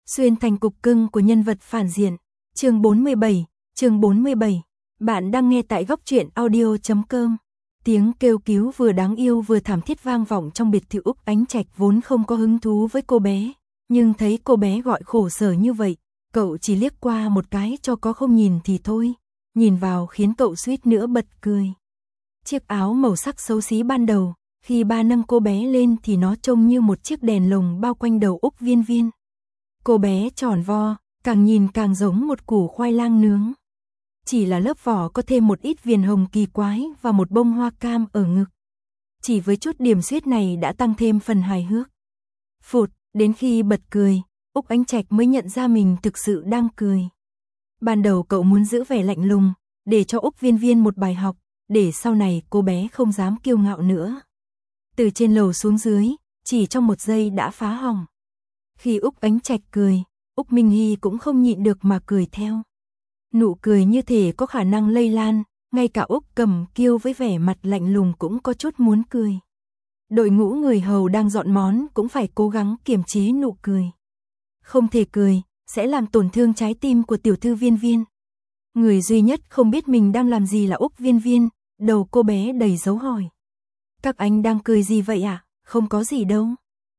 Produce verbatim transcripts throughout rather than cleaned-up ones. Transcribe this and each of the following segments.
Xuyên thành cục cưng của nhân vật phản diện. Chương bốn mươi bảy, chương bốn mươi bảy. Bạn đang nghe tại góc truyện audio chấm com. Tiếng kêu cứu vừa đáng yêu vừa thảm thiết vang vọng trong biệt thự. Úc Ánh Trạch vốn không có hứng thú với cô bé, nhưng thấy cô bé gọi khổ sở như vậy, cậu chỉ liếc qua một cái cho có không nhìn thì thôi, nhìn vào khiến cậu suýt nữa bật cười. Chiếc áo màu sắc xấu xí ban đầu, khi ba nâng cô bé lên thì nó trông như một chiếc đèn lồng bao quanh đầu Úc Viên Viên. Cô bé tròn vo, càng nhìn càng giống một củ khoai lang nướng. Chỉ là lớp vỏ có thêm một ít viền hồng kỳ quái và một bông hoa cam ở ngực. Chỉ với chút điểm xuyết này đã tăng thêm phần hài hước. Phụt, đến khi bật cười, Úc Ánh Trạch mới nhận ra mình thực sự đang cười. Ban đầu cậu muốn giữ vẻ lạnh lùng, để cho Úc Viên Viên một bài học, để sau này cô bé không dám kiêu ngạo nữa. Từ trên lầu xuống dưới, chỉ trong một giây đã phá hỏng. Khi Úc Ánh Trạch cười, Úc Minh Hy cũng không nhịn được mà cười theo. Nụ cười như thể có khả năng lây lan, ngay cả Úc Cầm Kiêu với vẻ mặt lạnh lùng cũng có chút muốn cười. Đội ngũ người hầu đang dọn món cũng phải cố gắng kiềm chế nụ cười. Không thể cười, sẽ làm tổn thương trái tim của tiểu thư Viên Viên. Người duy nhất không biết mình đang làm gì là Úc Viên Viên, đầu cô bé đầy dấu hỏi. Các anh đang cười gì vậy ạ? À? Không có gì đâu.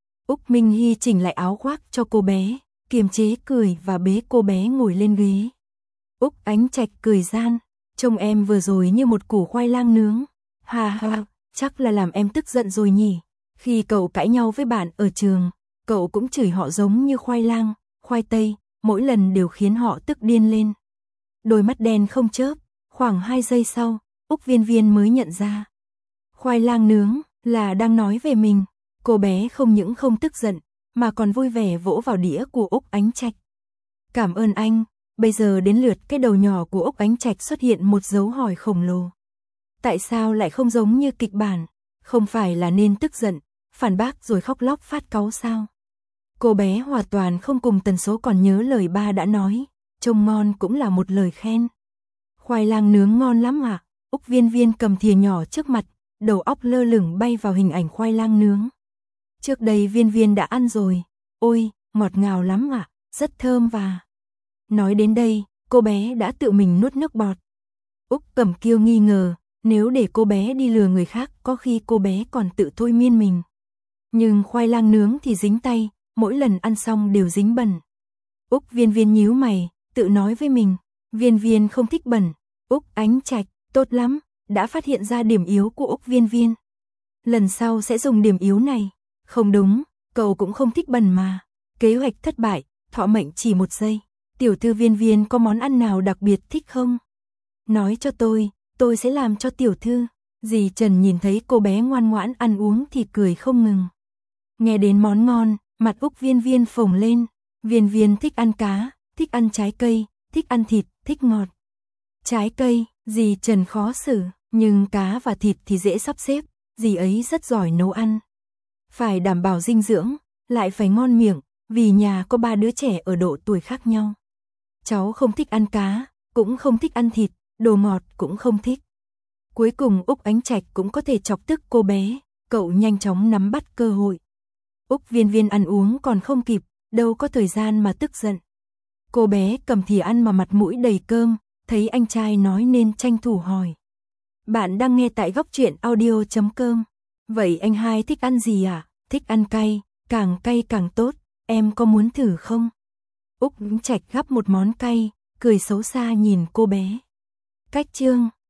Úc Minh Hy chỉnh lại áo khoác cho cô bé, kiềm chế cười và bế cô bé ngồi lên ghế. Úc Ánh Trạch cười gian, trông em vừa rồi như một củ khoai lang nướng. Ha ha, chắc là làm em tức giận rồi nhỉ. Khi cậu cãi nhau với bạn ở trường, cậu cũng chửi họ giống như khoai lang, khoai tây, mỗi lần đều khiến họ tức điên lên. Đôi mắt đen không chớp, khoảng hai giây sau, Úc Viên Viên mới nhận ra. Khoai lang nướng là đang nói về mình. Cô bé không những không tức giận, mà còn vui vẻ vỗ vào đĩa của Úc Ánh Trạch. Cảm ơn anh. Bây giờ đến lượt cái đầu nhỏ của Úc Ánh Trạch xuất hiện một dấu hỏi khổng lồ. Tại sao lại không giống như kịch bản? Không phải là nên tức giận, phản bác rồi khóc lóc phát cáu sao? Cô bé hoàn toàn không cùng tần số còn nhớ lời ba đã nói, trông ngon cũng là một lời khen. Khoai lang nướng ngon lắm à? Úc Viên Viên cầm thìa nhỏ trước mặt, đầu óc lơ lửng bay vào hình ảnh khoai lang nướng. Trước đây Viên Viên đã ăn rồi, ôi, ngọt ngào lắm ạ, à? Rất thơm và... Nói đến đây, cô bé đã tự mình nuốt nước bọt. Úc Cẩm Kiêu nghi ngờ, nếu để cô bé đi lừa người khác có khi cô bé còn tự thôi miên mình. Nhưng khoai lang nướng thì dính tay, mỗi lần ăn xong đều dính bẩn. Úc Viên Viên nhíu mày, tự nói với mình, Viên Viên không thích bẩn. Úc Ánh Trạch, tốt lắm, đã phát hiện ra điểm yếu của Úc Viên Viên. Lần sau sẽ dùng điểm yếu này. Không đúng, cậu cũng không thích bẩn mà. Kế hoạch thất bại, thọ mệnh chỉ một giây. Tiểu thư Viên Viên có món ăn nào đặc biệt thích không? Nói cho tôi, tôi sẽ làm cho tiểu thư. Dì Trần nhìn thấy cô bé ngoan ngoãn ăn uống thì cười không ngừng. Nghe đến món ngon, mặt Úc Viên Viên phồng lên. Viên Viên thích ăn cá, thích ăn trái cây, thích ăn thịt, thích ngọt. Trái cây, dì Trần khó xử, nhưng cá và thịt thì dễ sắp xếp, dì ấy rất giỏi nấu ăn. Phải đảm bảo dinh dưỡng, lại phải ngon miệng, vì nhà có ba đứa trẻ ở độ tuổi khác nhau. Cháu không thích ăn cá, cũng không thích ăn thịt, đồ ngọt cũng không thích. Cuối cùng Úc Ánh Trạch cũng có thể chọc tức cô bé, cậu nhanh chóng nắm bắt cơ hội. Úc Viên Viên ăn uống còn không kịp, đâu có thời gian mà tức giận. Cô bé cầm thìa ăn mà mặt mũi đầy cơm, thấy anh trai nói nên tranh thủ hỏi. Bạn đang nghe tại góc truyện audio chấm com. Vậy anh hai thích ăn gì à? Thích ăn cay, càng cay càng tốt, em có muốn thử không? Úc Ánh Trạch gắp một món cay, cười xấu xa nhìn cô bé. Cách chương